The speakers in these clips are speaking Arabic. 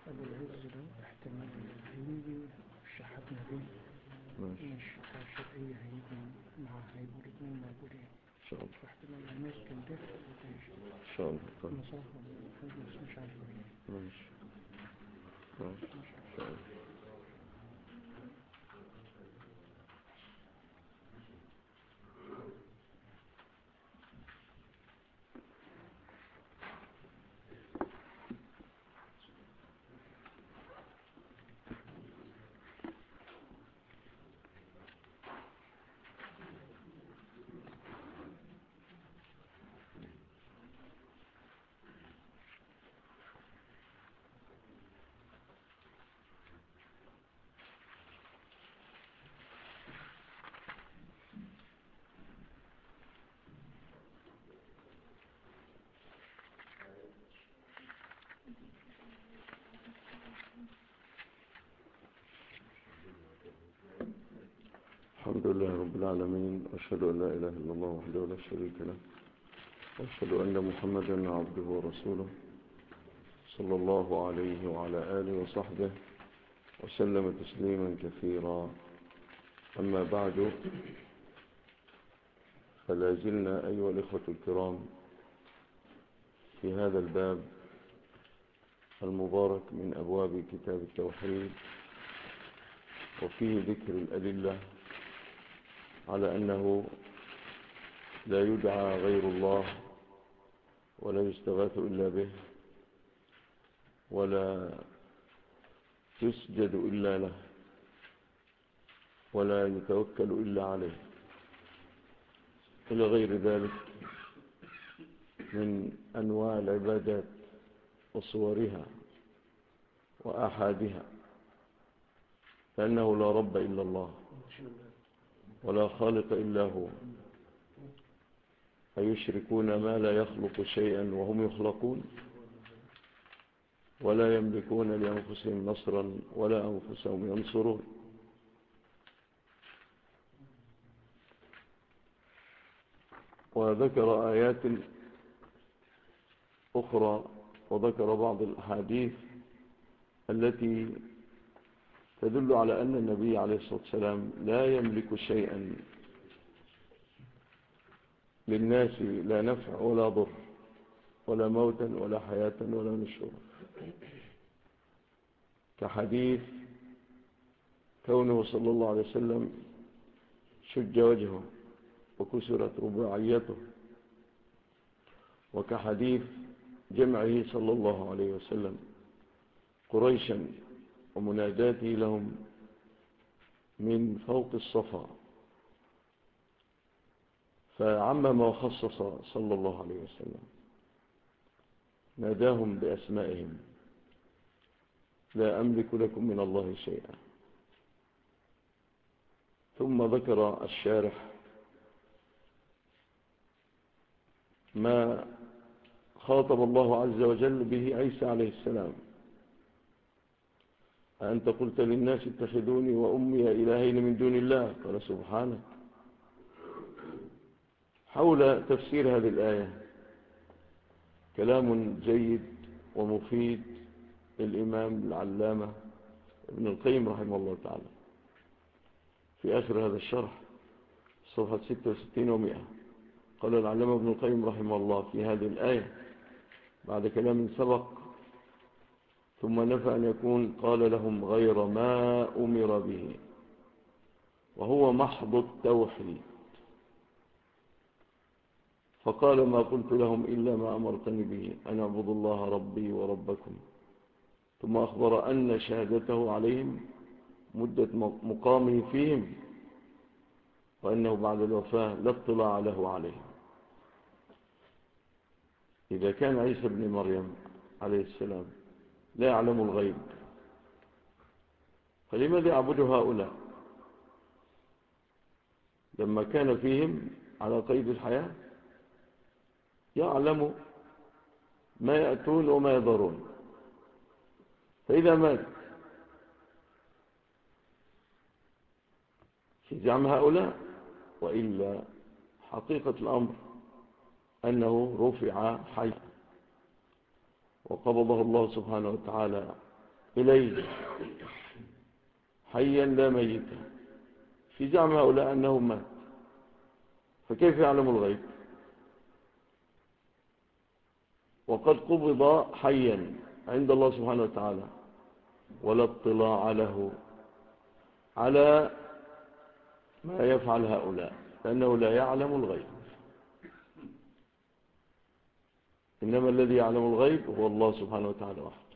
أبو العز ده احتمال هيجي شحتنا بيه مش شرقية هيجي هيبقوا الاثنين موجودين إن شاء الله. فاحتمال هنسكن ده إن شاء الله. مسافة بس مش عارف ماشي. إن شاء الله. الحمد لله رب العالمين، أشهد أن لا إله إلا الله وحده لا شريك له، وأشهد أن محمدا عبده ورسوله صلى الله عليه وعلى آله وصحبه وسلم تسليما كثيرا. أما بعد، فلا زلنا أيها الإخوة الكرام في هذا الباب المبارك من أبواب كتاب التوحيد، وفيه ذكر الأدلة على أنه لا يدعى غير الله ولا يستغاث إلا به ولا يسجد إلا له ولا يتوكل إلا عليه إلى غير ذلك من أنواع العبادات وصورها وآحادها، فإنه لا رب إلا الله ولا خالق إلا هو. أيشركون ما لا يخلق شيئا وهم يخلقون ولا يملكون لأنفسهم نصرا ولا أنفسهم ينصرون. وذكر آيات أخرى وذكر بعض الأحاديث التي تدل على أن النبي عليه الصلاة والسلام لا يملك شيئا للناس، لا نفع ولا ضر ولا موتا ولا حياة ولا نشورا، كحديث كونه صلى الله عليه وسلم شج وجهه وكسرت رباعيته، وكحديث جمعه صلى الله عليه وسلم قريشا ومناداته لهم من فوق الصفا، فعمم وخصص صلى الله عليه وسلم، ناداهم بأسمائهم: لا أملك لكم من الله شيئا. ثم ذكر الشارح ما خاطب الله عز وجل به عيسى عليه السلام: أنت قلت للناس اتخذوني وأمي إلهين من دون الله، قال سبحانك. حول تفسير هذه الآية كلام جيد ومفيد للإمام العلامة ابن القيم رحمه الله تعالى في آخر هذا الشرح صفحة 66 و100. قال العلامة ابن القيم رحمه الله في هذه الآية بعد كلام سبق: ثم نفى أن يكون قال لهم غير ما أمر به، وهو محض التوحيد، فقال: ما قلت لهم إلا ما أمرتني به، أن اعبدوا الله ربي وربكم. ثم أخبر أن شهادته عليهم مدة مقامه فيهم، وأنه بعد الوفاة لا اطلاع له عليهم. إذا كان عيسى بن مريم عليه السلام لا يعلم الغيب، فلماذا يعبد هؤلاء لما كان فيهم على قيد الحياة يعلم ما يأتون وما يضرون؟ فإذا مات في زعم هؤلاء، وإلا حقيقة الأمر أنه رفع حي وقبضه الله سبحانه وتعالى إليه حيا لا ميتا، في زعم هؤلاء أنه مات، فكيف يعلم الغيب؟ وقد قبض حيا عند الله سبحانه وتعالى، ولا اطلاع له على ما يفعل هؤلاء، لأنه لا يعلم الغيب. إنما الذي يعلم الغيب هو الله سبحانه وتعالى وحده.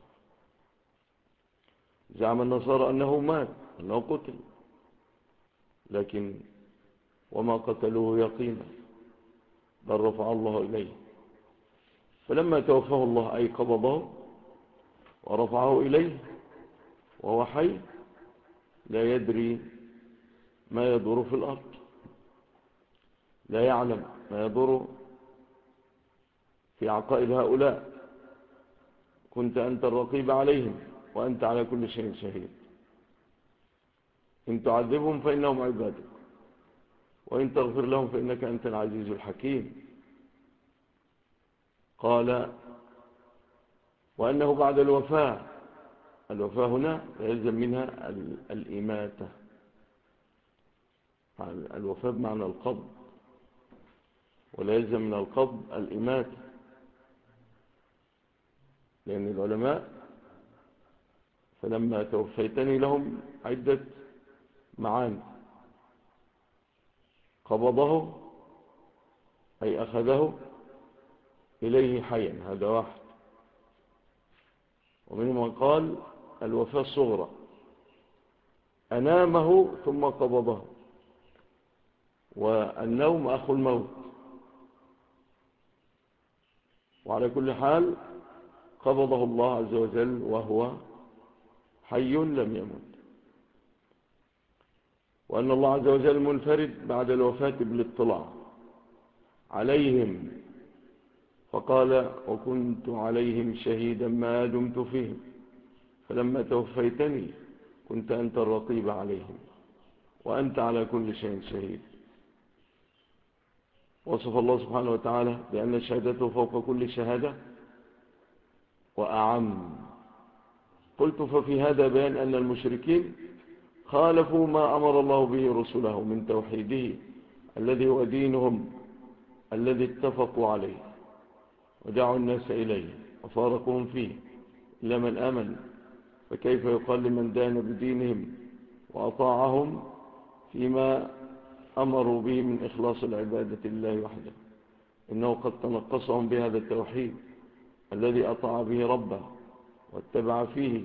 زعم النصارى أنه مات، أنه قتل، لكن وما قتلوه يقينا، بل رفع الله إليه. فلما توفاه الله أي قبضه ورفعه إليه وهو حي، لا يدري ما يدور في الأرض، لا يعلم ما يدور في عقائد هؤلاء. كنت أنت الرقيب عليهم وأنت على كل شيء شهيد. إن تعذبهم فإنهم عبادك، وإن تغفر لهم فإنك أنت العزيز الحكيم. قال وأنه بعد الوفاة هنا يلزم منها الإماتة، الوفاة بمعنى القبض، ولا يلزم من القبض الإماتة، لأن العلماء فلما توفيتني لهم عدة معاني. قبضه أي أخذه إليه حيا، هذا واحد. ومنهم من قال الوفاة الصغرى، أنامه ثم قبضه، والنوم أخو الموت. وعلى كل حال قبضه الله عز وجل وهو حي لم يمت. وأن الله عز وجل منفرد بعد الوفاة بالاطلاع عليهم، فقال وكنت عليهم شهيدا ما دمت فيهم فلما توفيتني كنت أنت الرقيب عليهم وأنت على كل شيء شهيد. وصف الله سبحانه وتعالى بأن شهادته فوق كل شهادة وأعم. قلت ففي هذا بيان أن المشركين خالفوا ما أمر الله به رسله من توحيده الذي هو دينهم الذي اتفقوا عليه ودعوا الناس إليه وفارقهم فيه إلا من آمن. فكيف يقال لمن دان بدينهم وأطاعهم فيما أمروا به من إخلاص العبادة لله وحده؟ إنه قد تنقصهم بهذا التوحيد الذي أطاع به ربه واتبع فيه.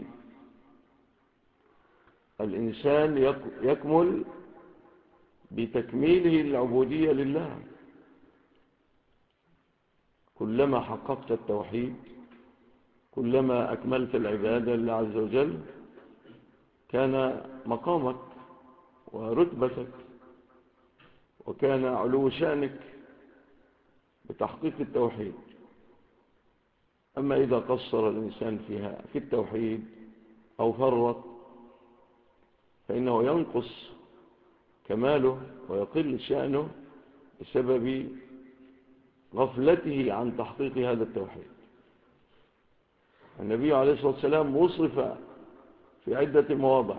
الإنسان يكمل بتكميله العبودية لله. كلما حققت التوحيد كلما أكملت العبادة لله عز وجل كان مقامك ورتبتك وكان علو شأنك بتحقيق التوحيد. أما إذا قصر الإنسان في التوحيد أو فرط فإنه ينقص كماله ويقل شأنه بسبب غفلته عن تحقيق هذا التوحيد. النبي عليه الصلاة والسلام وصف في عدة مواضع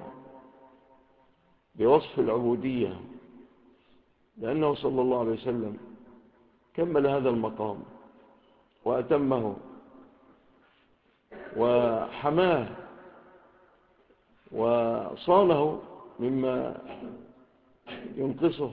بوصف العبودية، لأنه صلى الله عليه وسلم كمل هذا المقام وأتمه وحماه وصانه مما ينقصه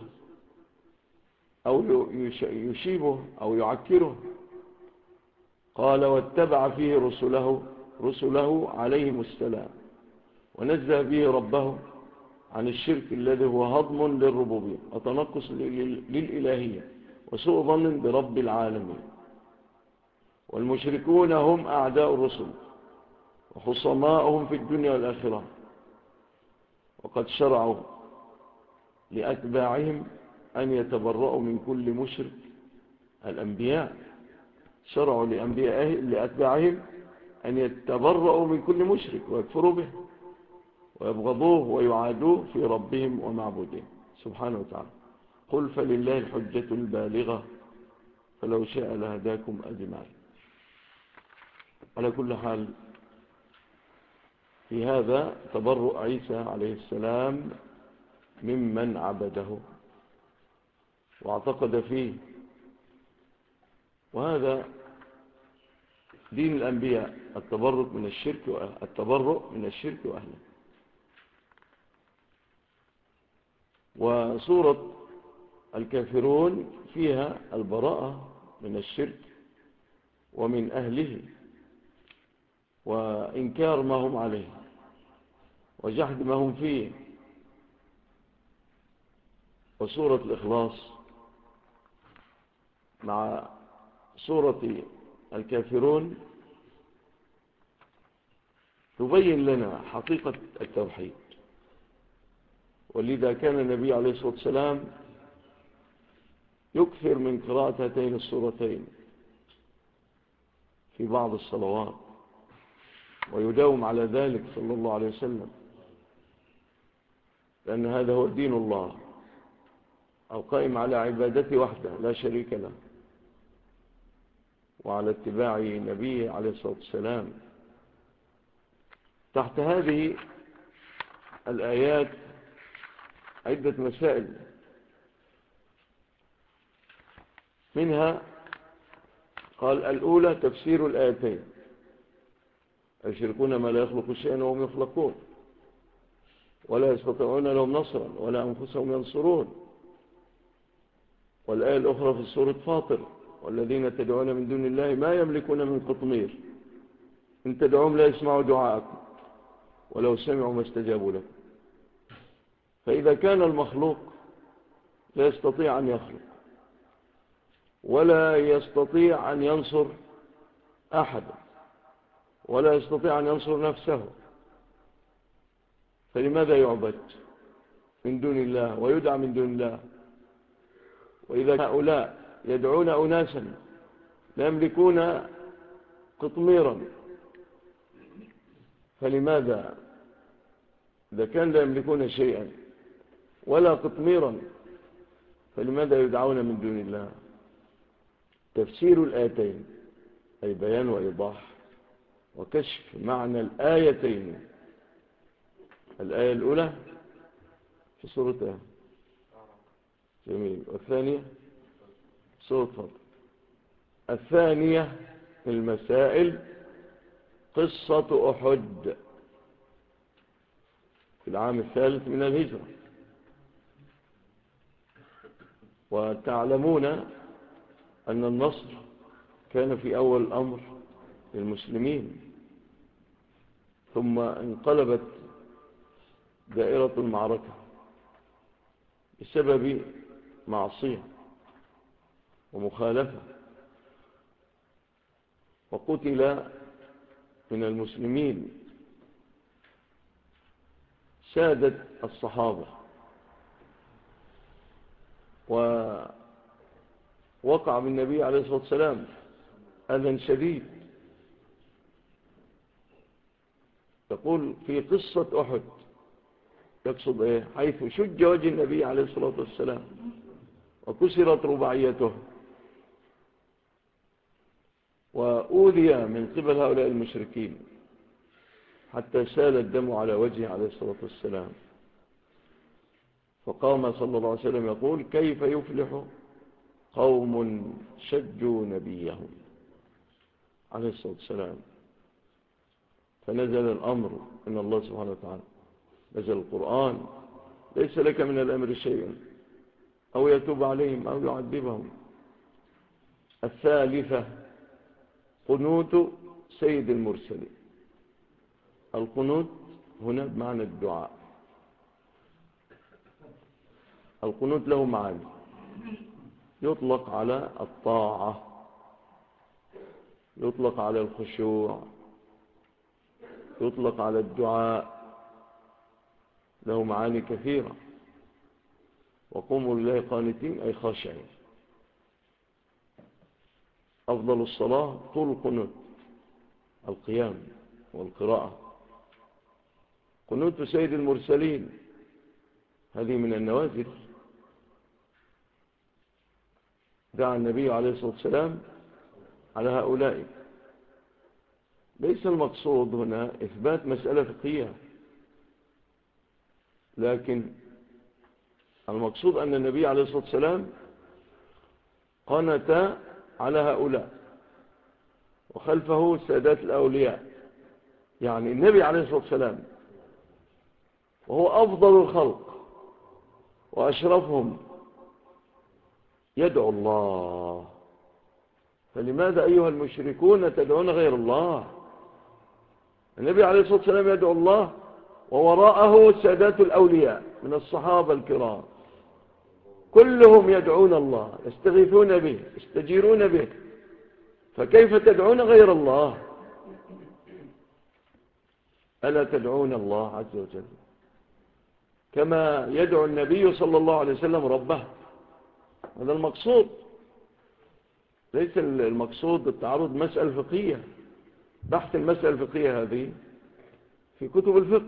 أو يشيبه أو يعكره. قال واتبع فيه رسله عليهم السلام ونزه به ربه عن الشرك الذي هو هضم للربوبية وتنقص للإلهية وسوء ظن برب العالمين. والمشركون هم أعداء الرسل وخصماؤهم في الدنيا والآخرة، وقد شرعوا لأتباعهم أن يتبرؤوا من كل مشرك. الأنبياء شرعوا لأتباعهم أن يتبرؤوا من كل مشرك ويكفروا به ويبغضوه ويعادوه في ربهم ومعبودهم سبحانه وتعالى. قل فلله الحجة البالغة فلو شاء لهداكم أجمعين. على كل حال في هذا تبرؤ عيسى عليه السلام ممن عبده واعتقد فيه، وهذا دين الأنبياء، التبرؤ من الشرك وأهله. وسورة الكافرون فيها البراءة من الشرك ومن أهله، وإنكار ما هم عليه وجحد ما هم فيه. وسورة الإخلاص مع سورة الكافرون تبين لنا حقيقة التوحيد، ولذا كان النبي عليه الصلاة والسلام يكثر من قراءة هاتين السورتين في بعض الصلوات، ويداوم على ذلك صلى الله عليه وسلم، لأن هذا هو دين الله القائم على عبادته وحده لا شريك له، وعلى اتباع نبيه عليه الصلاة والسلام. تحت هذه الآيات عدة مسائل، منها قال الأولى تفسير الآيتين: يشركون ما لا يخلق شيئا وهم يخلقون، ولا يستطيعون لهم نصرا ولا أنفسهم ينصرون. والآية الأخرى في سورة فاطر: والذين تدعون من دون الله ما يملكون من قطمير إن تدعوهم لا يسمعوا دعاءكم ولو سمعوا ما استجابوا لكم. فإذا كان المخلوق لا يستطيع أن يخلق ولا يستطيع أن ينصر أحدا ولا يستطيع أن ينصر نفسه، فلماذا يعبد من دون الله ويدعى من دون الله؟ وإذا هؤلاء يدعون أناسا لا يملكون قطميرا، فلماذا إذا كان لا يملكون شيئا ولا قطميرا فلماذا يدعون من دون الله؟ تفسير الآيتين أي بيان وإيضاح وكشف معنى الآيتين. الآية الأولى في سورة جميل، والثانية سورة فاطر. الثانية في المسائل قصة أحد في العام الثالث من الهجرة. وتعلمون أن النصر كان في أول الأمر للمسلمين، ثم انقلبت دائرة المعركة بسبب معصية ومخالفة، وقتل من المسلمين سادة الصحابة، ووقع بالنبي عليه الصلاة والسلام أذى شديد. يقول في قصة أحد، يقصد إيه؟ حيث شج وجه النبي عليه الصلاة والسلام وكسرت رباعيته وأوذي من قبل هؤلاء المشركين حتى سال الدم على وجهه عليه الصلاة والسلام. فقام صلى الله عليه وسلم يقول: كيف يفلح قوم شجوا نبيهم عليه الصلاة والسلام؟ فنزل الأمر من الله سبحانه وتعالى، نزل القرآن: ليس لك من الأمر شيء أو يتوب عليهم أو يعذبهم. الثالثة قنوت سيد المرسلين. القنوت هنا بمعنى الدعاء. القنوت له معاني، يطلق على الطاعة، يطلق على الخشوع، يطلق على الدعاء، له معاني كثيرة. وقوموا لله قانتين أي خاشعين. أفضل الصلاة طول القنوت، القيام والقراءة. قنوت سيد المرسلين هذه من النوازل. دعا النبي عليه الصلاة والسلام على هؤلاء، ليس المقصود هنا إثبات مسألة فقهية، لكن المقصود أن النبي عليه الصلاة والسلام قنت على هؤلاء وخلفه سادات الأولياء. يعني النبي عليه الصلاة والسلام وهو أفضل الخلق وأشرفهم يدعو الله، فلماذا أيها المشركون تدعون غير الله؟ النبي عليه الصلاة والسلام يدعو الله ووراءه سادات الأولياء من الصحابة الكرام كلهم يدعون الله، يستغيثون به، يستجيرون به، فكيف تدعون غير الله؟ ألا تدعون الله عز وجل كما يدعو النبي صلى الله عليه وسلم ربه؟ هذا المقصود، ليس المقصود التعرض مسألة فقهية. بحث المسألة الفقهية هذه في كتب الفقه.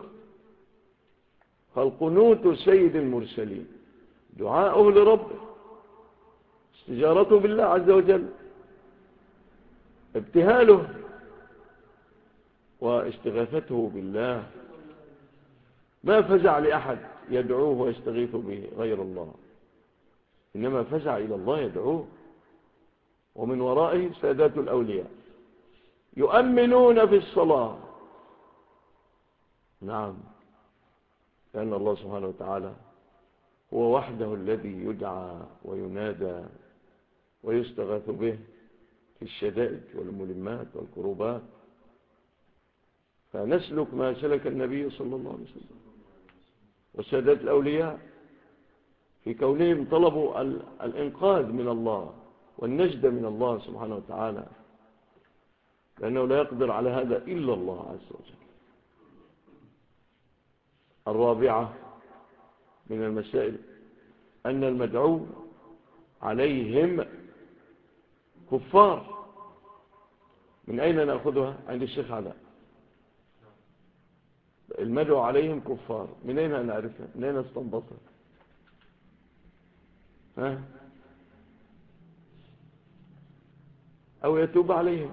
فالقنوت سيد المرسلين دعاؤه لربه، استجارته بالله عز وجل، ابتهاله واستغاثته بالله، ما فزع لأحد يدعوه ويستغيث به غير الله، إنما فزع إلى الله يدعوه، ومن ورائه سادات الأولياء يؤمنون في الصلاة. نعم، لأن الله سبحانه وتعالى هو وحده الذي يدعى وينادى ويستغاث به في الشدائد والملمات والكروبات، فنسلك ما سلك النبي صلى الله عليه وسلم وسادات الأولياء في كونهم طلبوا الإنقاذ من الله والنجد من الله سبحانه وتعالى، لأنه لا يقدر على هذا إلا الله عز وجل. الرابعة من المسائل أن المدعو عليهم كفار. من أين نأخذها؟ عند الشيخ علاء. المدعو عليهم كفار، من أين نعرفها؟ من أين استنبطها؟ ها؟ أو يتوب عليهم،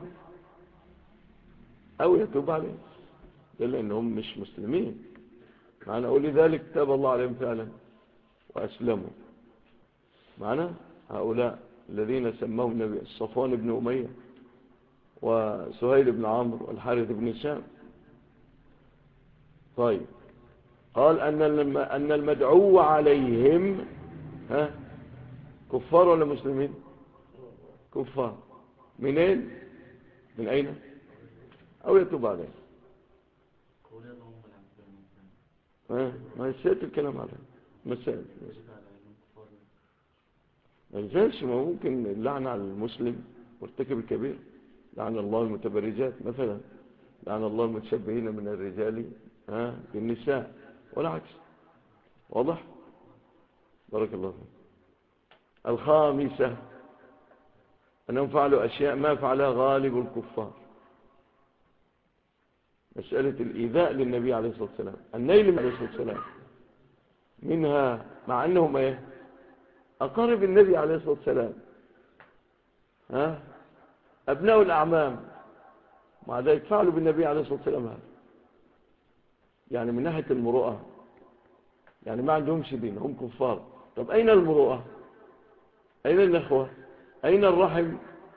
أو يتوب عليهم، لأنهم مش مسلمين. معنى أقول لذلك تاب الله عليهم فعلا وأسلموا. معنى هؤلاء الذين سموهم النبي الصفوان بن أمية وسهيل بن عمرو والحارث بن هشام. طيب، قال أن المدعو عليهم كفار ولا مسلمين؟ كفار. منين؟ من أين؟ أو يتوب عليهم. ما يسأل الكلام عليه مسائل ما ينزلش. ما ممكن اللعنة على المسلم مرتكب الكبير، لعن الله المتبرجات مثلا، لعن الله المتشبهين من الرجال بالنساء، ولا عكس. واضح؟ بارك الله فيك. الخامسة أنهم فعلوا أشياء ما فعلها غالب الكفار. مسألة الإيذاء للنبي عليه الصلاة والسلام، النيل عليه الصلاة والسلام، منها مع أنهم أقارب النبي عليه الصلاة والسلام، أبناء الأعمام، مع ذلك فعلوا بالنبي عليه الصلاة والسلام هذا. يعني من ناحية المروءة، يعني ما عندهمش دين، هم كفار. طب أين المروءة؟ أين النخوة؟ أين الرحم؟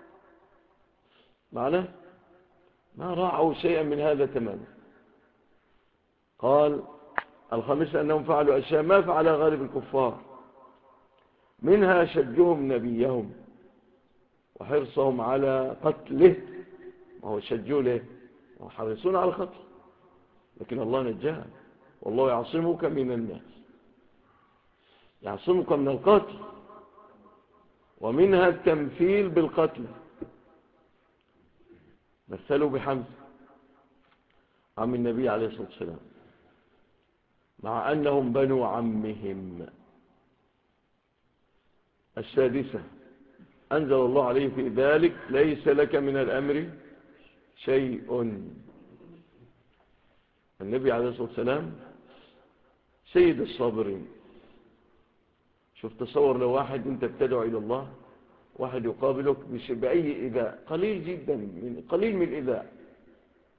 معنا ما راعوا شيئا من هذا تماما. قال الخامسة أنهم فعلوا أشياء ما فعلها غالب الكفار، منها شجهم نبيهم وحرصهم على قتله. ما هو شجوا له وحرصون على قتله، لكن الله نجاه، والله يعصمك من الناس، يعصمك من القتل. ومنها التمثيل بالقتل، مثلوا بحمزة عم النبي عليه الصلاة والسلام، مع أنهم بنو عمهم. السادسة أنزل الله عليه في ذلك ليس لك من الأمر شيء. النبي عليه الصلاة والسلام سيد الصابرين. شوف، تصور لو واحد انت بتدعو إلى الله، واحد يقابلك بأي إذاء قليل جدا، قليل من الإذاء،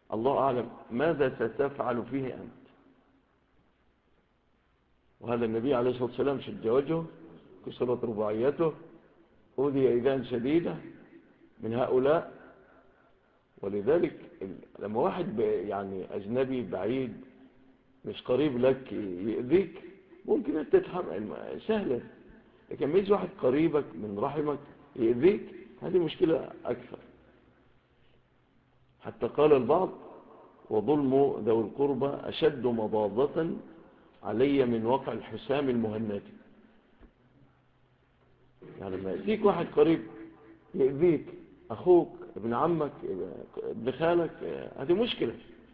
الله أعلم ماذا ستفعل فيه أنت. وهذا النبي عليه الصلاة والسلام شج وجهه، كسرت رباعيته، أوذي إيذاء شديدة من هؤلاء. ولذلك لما واحد يعني أجنبي بعيد مش قريب لك يؤذيك ممكن أنت تتحمل سهلة، لكن ميز واحد قريبك من رحمك يؤذيك هذه مشكلة أكثر. حتى قال البعض: وظلم ذوي القربى أشد مضاضة علي من وقع الحسام المهند. يعني لما يأتيك واحد قريب يؤذيك، أخوك، ابن عمك، ابن خالك، هذه مشكلة.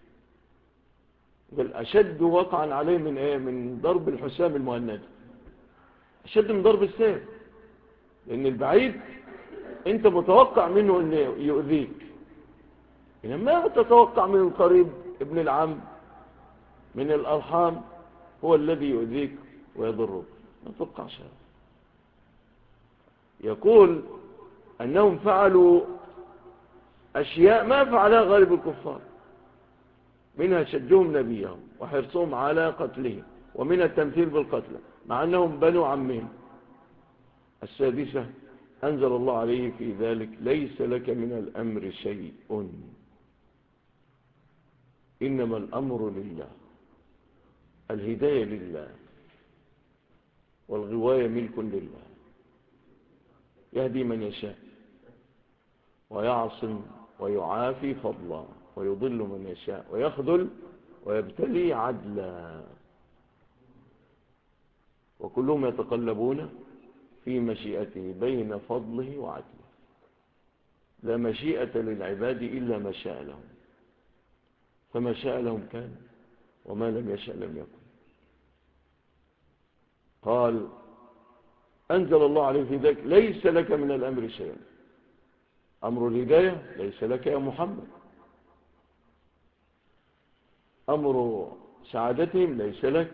بل أشد وقعا عليه من إيه؟ من ضرب الحسام المهند، أشد من ضرب السيف. لأن البعيد أنت متوقع منه أن يؤذيك، إنما تتوقع من القريب ابن العم من الأرحام هو الذي يؤذيك ويضرك، ما تتوقعش هذا. يقول أنهم فعلوا أشياء ما فعلها غالب الكفار، منها شدهم نبيهم وحرصهم على قتله، ومنها التمثيل بالقتل مع أنهم بنو عمهم. السادسة: أنزل الله عليه في ذلك: ليس لك من الأمر شيء، إنما الأمر لله. الهداية لله والغواية ملك لله، يهدي من يشاء ويعصم ويعافي فضلا، ويضل من يشاء ويخذل ويبتلي عدلا، وكلهم يتقلبون في مشيئته بين فضله وعدله. لا مشيئة للعباد إلا ما شاء لهم، فما شاء لهم كان، وما لم يشاء لم يكن. قال: أنزل الله عليه في ذلك: ليس لك من الأمر شيء. أمر الهداية ليس لك يا محمد، أمر سعادتهم ليس لك،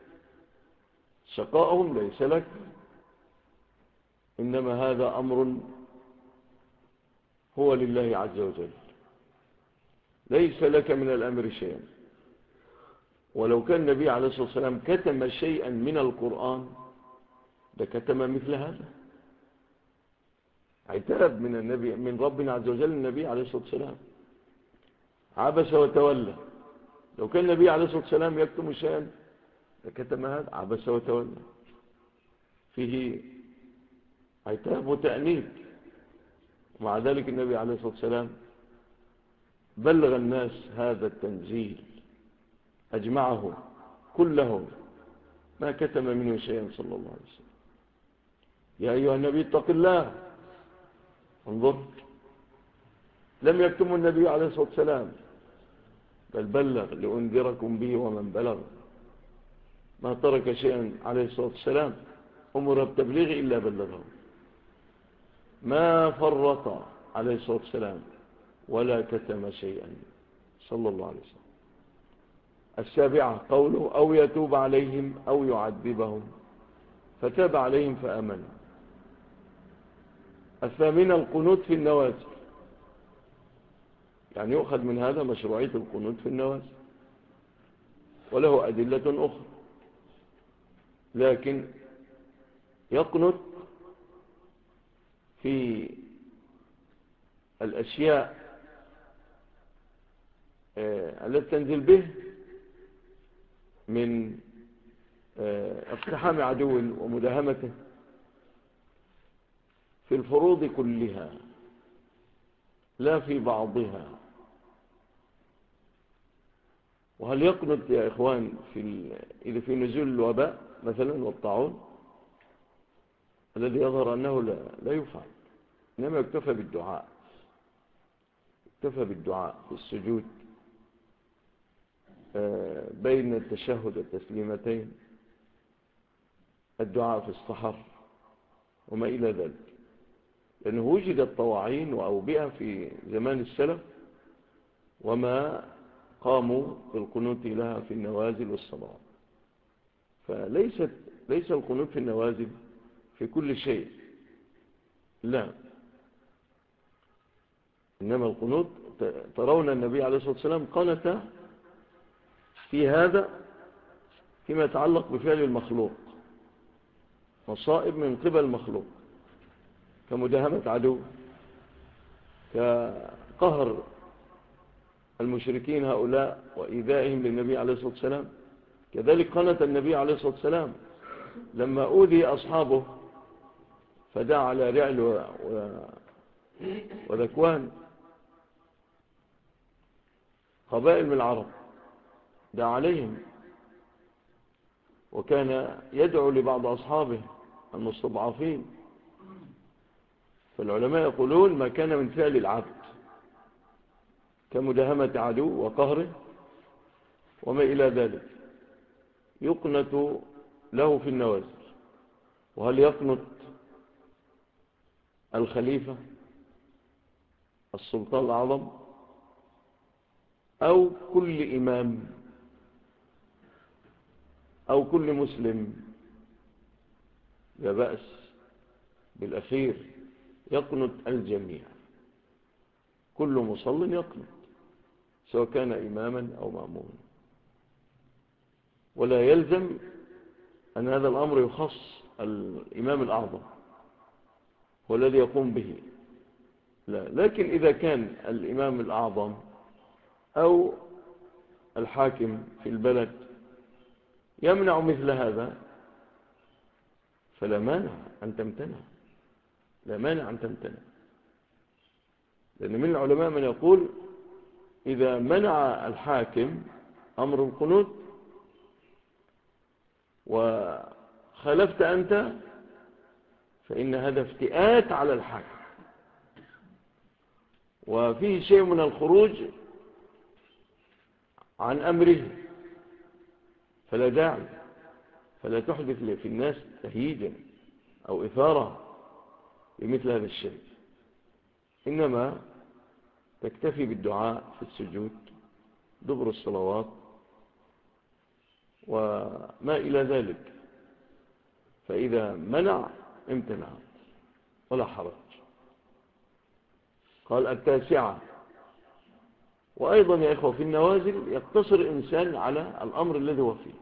شقائهم ليس لك، إنما هذا أمر هو لله عز وجل. ليس لك من الأمر شيء. ولو كان النبي عليه الصلاة والسلام كتم شيئا من القرآن لكتم مثل هذا. عتاب من النبي من ربنا عز وجل النبي عليه الصلاة والسلام: عبس وتولى. لو كان النبي عليه الصلاة والسلام يكتم شيئا لكتم هذا، عبس وتولى، فيه عتاب وتأنيب. ومع ذلك النبي عليه الصلاة والسلام بلغ الناس هذا التنزيل أجمعه كلهم، ما كتم منه شيئا صلى الله عليه وسلم. يا أيها النبي اتق الله. انظر، لم يكتم النبي عليه الصلاة والسلام، بل بلغ: لأنذركم به ومن بلغ. ما ترك شيئا عليه الصلاة والسلام أمر بتبليغ إلا بلغه، ما فرط عليه الصلاة والسلام ولا كتم شيئا صلى الله عليه وسلم. السابعة قوله: أو يتوب عليهم أو يعذبهم فتاب عليهم فآمنوا. الثامنة القنوت في النوازل، يعني يؤخذ من هذا مشروعية القنوت في النوازل، وله أدلة أخرى، لكن يقنط في الأشياء التي تنزل به من اقتحام عدو ومداهمته، في الفروض كلها لا في بعضها. وهل يقنط يا إخوان إذا في نزول الوباء مثلا والطاعون الذي يظهر أنه لا يفعل، إنما يكتفى بالدعاء، يكتفى بالدعاء في السجود بين التشهد والتسليمتين، الدعاء في السحر وما إلى ذلك، لأنه وجدت طواعين وأوبئة في زمان السلف وما قاموا بالقنوت لها في النوازل والصلوات. ليس القنوت في النوازل في كل شيء، لا، إنما القنوت ترون النبي عليه الصلاة والسلام قنت في هذا فيما يتعلق بفعل المخلوق، مصائب من قبل المخلوق كمداهمة عدو، كقهر المشركين هؤلاء وإيذائهم للنبي عليه الصلاة والسلام. كذلك قنت النبي عليه الصلاة والسلام لما أوذي أصحابه فدعا على رعل وذكوان، قبائل من العرب، دعا عليهم، وكان يدعو لبعض أصحابه المستضعفين. فالعلماء يقولون ما كان من فعل العبد كمداهمة عدو وقهره وما إلى ذلك يقنت له في النوازل. وهل يقنت الخليفة السلطان الأعظم أو كل إمام أو كل مسلم؟ لا بأس بالأخير، يقنت الجميع، كل مصل يقنت سواء كان إماما أو مأموما، ولا يلزم أن هذا الأمر يخص الإمام الأعظم هو الذي يقوم به، لا. لكن إذا كان الإمام الأعظم أو الحاكم في البلد يمنع مثل هذا فلا مانع أن تمتنع، لا مانع أن تمتنع. لأن من العلماء من يقول إذا منع الحاكم أمر القنوت وخالفت أنت فإن هذا افتئات على الحاكم، وفيه شيء من الخروج عن أمره، فلا داعي، فلا تحدث في الناس تهييجا أو إثارة بمثل هذا الشيء، إنما تكتفي بالدعاء في السجود دبر الصلوات وما إلى ذلك. فإذا منع امتنع ولا حرج. قال 9. وأيضا يا إخوة في النوازل يقتصر الإنسان على الأمر الذي هو فيه،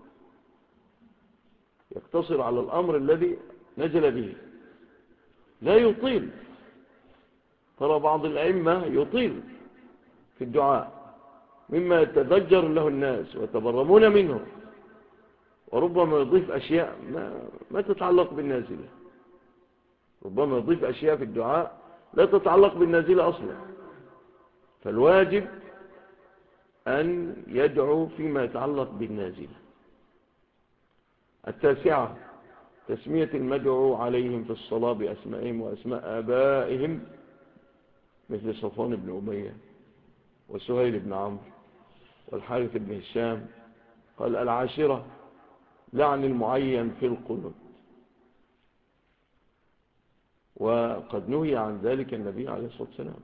يقتصر على الأمر الذي نزل به، لا يطيل. ترى بعض الأئمة يطيل في الدعاء مما يتضجر له الناس ويتبرمون منه، وربما يضيف أشياء ما تتعلق بالنازلة، ربما يضيف أشياء في الدعاء لا تتعلق بالنازلة أصلا. فالواجب أن يدعو فيما يتعلق بالنازلة. 9 تسمية المدعو عليهم في الصلاة بأسمائهم وأسماء آبائهم مثل صفوان بن أمية وسهيل بن عمرو والحارث بن هشام. قال 10 لعن المعين في القنوت، وقد نهي عن ذلك النبي عليه الصلاة والسلام.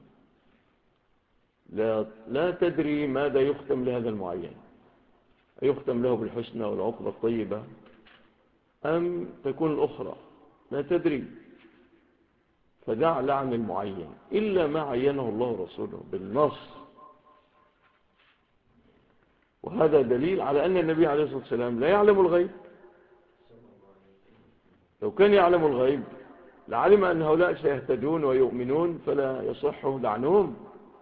لا تدري ماذا يختم لهذا المعين، يختم له بالحسنى والعقبة الطيبة أم تكون الأخرى، لا تدري. فدع لعن المعين إلا ما عينه الله ورسوله بالنص. وهذا دليل على أن النبي عليه الصلاة والسلام لا يعلم الغيب. لو كان يعلم الغيب لعلم أن هؤلاء سيهتدون ويؤمنون فلا يصح لعنهم.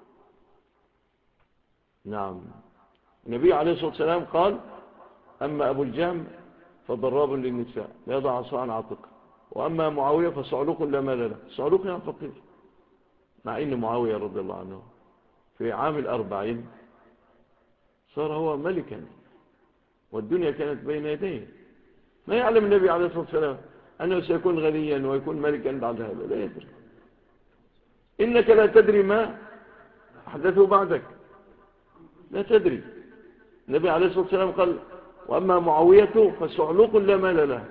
نعم، النبي عليه الصلاة والسلام قال أما أبو الجهم فضراب للنساء لا يضع عصا عن عاتقه، وأما معاوية فصعلوق لا مال له. صعلوق يعني فقير، مع أن معاوية رضي الله عنه في عام 40 صار هو ملكا والدنيا كانت بين يديه. ما يعلم النبي عليه الصلاة والسلام أنه سيكون غنيا ويكون ملكا بعد هذا، لا يدري. إنك لا تدري ما أحدثه بعدك، لا تدري. النبي عليه الصلاة والسلام قال وأما معاوية فصعلوق لا مال له.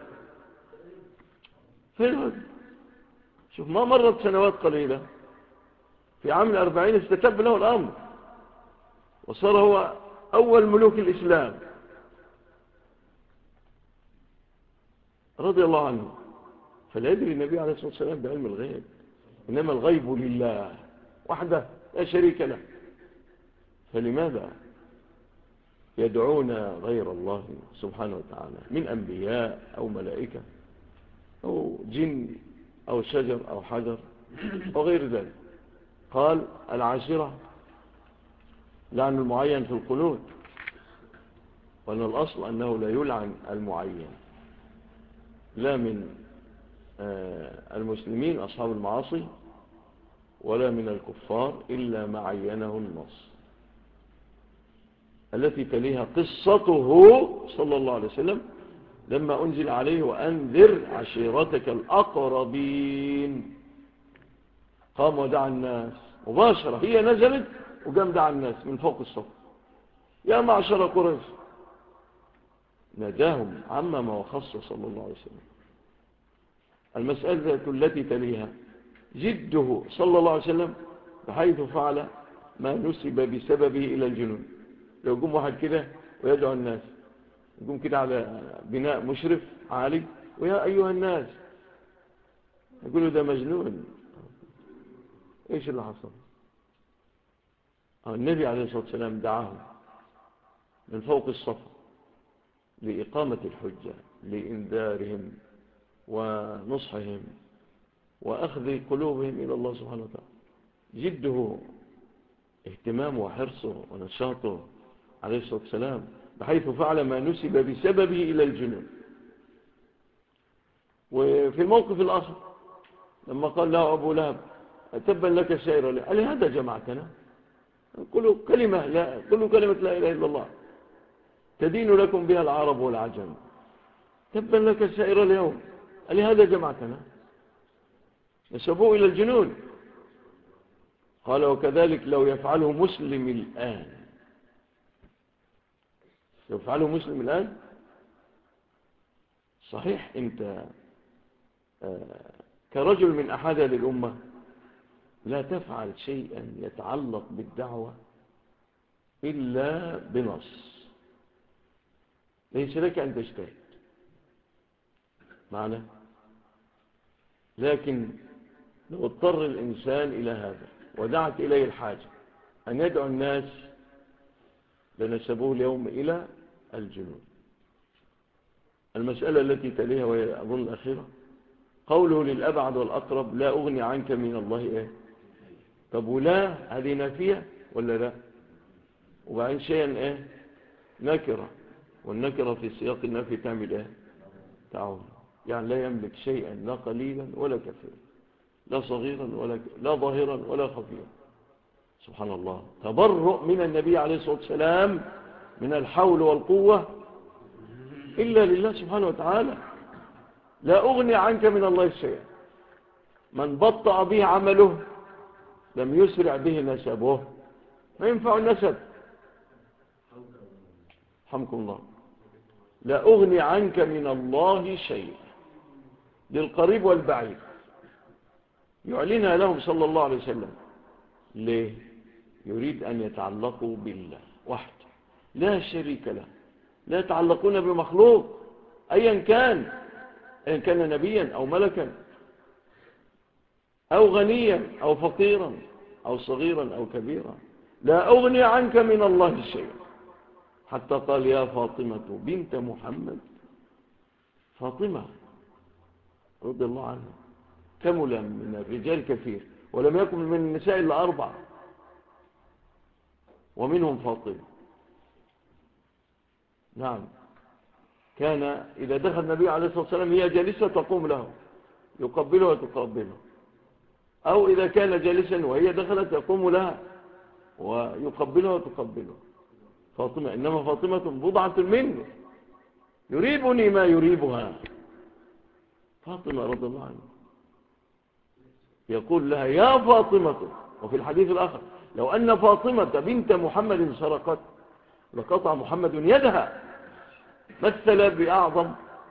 شوف، ما مرت سنوات قليلة في عام 40 استتب له الأمر وصار هو أول ملوك الإسلام رضي الله عنه. فلا يدري النبي عليه الصلاة والسلام بعلم الغيب، إنما الغيب لله وحده لا شريك له. فلماذا يدعون غير الله سبحانه وتعالى من أنبياء أو ملائكة أو جن أو شجر أو حجر أو غير ذلك؟ قال العاشرة لعن المعين في القنوت، وأن الأصل أنه لا يلعن المعين لا من المسلمين أصحاب المعاصي ولا من الكفار إلا ما عينه النص. التي تليها قصته صلى الله عليه وسلم لما أنزل عليه وأنذر عشيرتك الأقربين، قام ودعا الناس مباشرة، هي نزلت وقام دعا الناس من فوق الصف، يا معشر قريش، ناداهم عمم وخص صلى الله عليه وسلم. المسألة التي تليها جده صلى الله عليه وسلم بحيث فعل ما نسب بسببه إلى الجنون. لو قم واحد كده ويدعو الناس، يقوم كده على بناء مشرف عالي ويا أيها الناس، يقولوا ده مجنون، إيش اللي حصل؟ النبي عليه الصلاة والسلام دعاهم من فوق الصفا لإقامة الحجة، لإنذارهم ونصحهم وأخذ قلوبهم إلى الله سبحانه وتعالى. جده اهتمامه وحرصه ونشاطه عليه الصلاة والسلام بحيث فعل ما نسب بسببه إلى الجنون. وفي الموقف الآخر لما قال له أبو لهب تبا لك سائر لي، قال هذا جمعتنا، قلوا كلمة لا إله إلا الله تدين لكم بها العرب والعجم، تبا لك سائر اليوم، قال هذا جمعتنا، نسبوه إلى الجنون. قال وكذلك لو يفعله مسلم الآن، يفعله مسلم الآن صحيح أنت كرجل من أحد هذه الأمة لا تفعل شيئا يتعلق بالدعوة إلا بنص، ليس لك أن تجتهد معنا. لكن لو اضطر الإنسان إلى هذا ودعت إليه الحاجة أن يدعو الناس لنسبوه اليوم إلى الجنون. المسألة التي تليها وهي أظن الأخيرة قوله للأبعد والأقرب لا أغني عنك من الله إيه؟ طب ولا هذه نافية ولا لا؟ وبعدين شيئا إيه؟ نكرة، والنكرة في سياق النفي تعمل إيه؟ تعاون، يعني لا يملك شيئا لا قليلا ولا كثيرا، لا صغيرا لا ظاهرا ولا خفيا. سبحان الله، تبرؤ من النبي عليه الصلاة والسلام من الحول والقوة إلا لله سبحانه وتعالى. لا أغني عنك من الله شيئا، من بطأ به عمله لم يسرع به نسبه، ما ينفع النسب. حمكم الله. لا أغني عنك من الله شيئا، للقريب والبعيد يعلنها لهم صلى الله عليه وسلم. ليه؟ يريد أن يتعلقوا بالله وحده لا شريك له، لا يتعلقون بمخلوق أيا كان نبيا أو ملكا أو غنيا أو فقيرا أو صغيرا أو كبيرا. لا أغني عنك من الله شيئا، حتى قال يا فاطمة بنت محمد. فاطمة رضي الله عنها كمل من الرجال كثير ولم يكن من النساء إلا 4 ومنهم فاطمة. نعم، كان إذا دخل النبي عليه الصلاة والسلام هي جالسة تقوم له يقبله وتقبله، أو إذا كان جالسا وهي دخلت يقوم لها ويقبله وتقبله. فاطمة، إنما فاطمة بضعة منه يريبني ما يريبها. فاطمة رضي الله عنها يقول لها يا فاطمة. وفي الحديث الآخر لو أن فاطمة بنت محمد سرقت لقطع محمد يدها. مثل بأعظم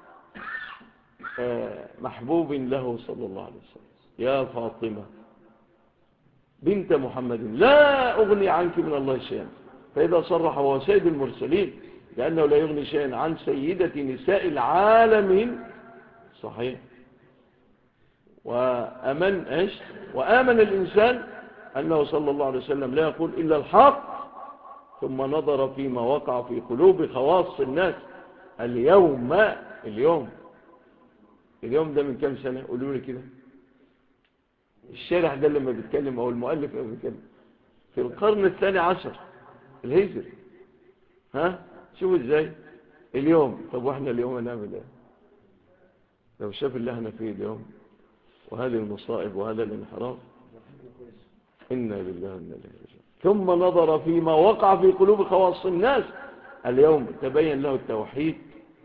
محبوب له صلى الله عليه وسلم، يا فاطمة بنت محمد لا أغني عنك من الله شيئا. فإذا صرح هو سيد المرسلين لأنه لا يغني شيئا عن سيدة نساء العالمين صحيح. وآمن الإنسان أنه صلى الله عليه وسلم لا يقول إلا الحق ثم نظر فيما وقع في قلوب خواص الناس. اليوم ده من كام سنة؟ قولوا لي كده. الشارح ده لما بيتكلم أو المؤلف لما بيتكلم في القرن الثاني عشر الهجري. شوفوا ازاي اليوم. طب واحنا اليوم هنعمل ايه لو شاف اللي احنا فيه اليوم وهذه المصائب وهذا الانحراف؟ إنا لله وإنا إليه راجعون. ثم نظر فيما وقع في قلوب خواص الناس. اليوم تبين له التوحيد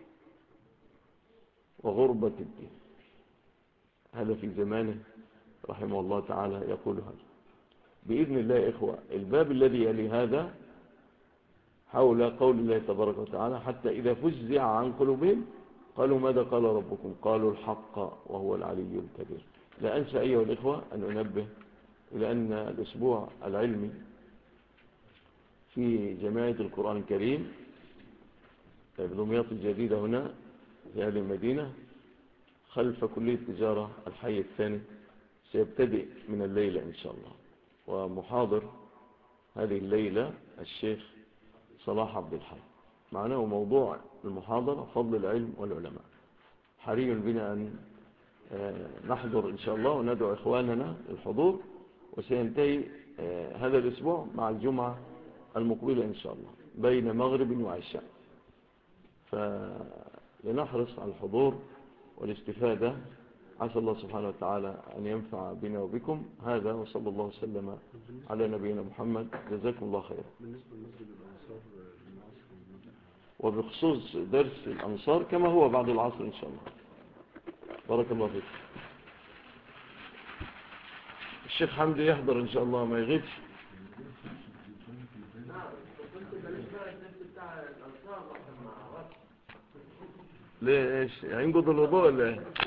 وغربة الدين. هذا في زمانه رحمه الله تعالى يقول هذا. بإذن الله يا إخوة، الباب الذي يلي هذا حول قول الله تبارك وتعالى: حتى إذا فزع عن قلوبهم قالوا ماذا قال ربكم؟ قالوا الحق وهو العلي الكبير. لا أنسى أيها الإخوة أن أنبه إلى أن الأسبوع العلمي في جمعية القرآن الكريم بدمياط الجديدة هنا في هذه المدينة خلف كلية تجارة الحي الثاني سيبتدئ من الليلة إن شاء الله. ومحاضر هذه الليلة الشيخ صلاح عبد الحي. معناه موضوع المحاضرة فضل العلم والعلماء. حري بنا أن نحضر إن شاء الله وندعو إخواننا للحضور. وسينتهي هذا الأسبوع مع الجمعة المقبلة إن شاء الله بين مغرب وعشاء. فلنحرص على الحضور والاستفادة. عسى الله سبحانه وتعالى أن ينفع بنا وبكم. هذا وصلى الله وسلم على نبينا محمد. جزاكم الله خيرا. وبخصوص درس الأنصار كما هو بعد العصر إن شاء الله. بارك الله فيك. الشيخ حمدي يحضر إن شاء الله ما يغيبش. ليش؟ ينقض الوضوء ولا ايه؟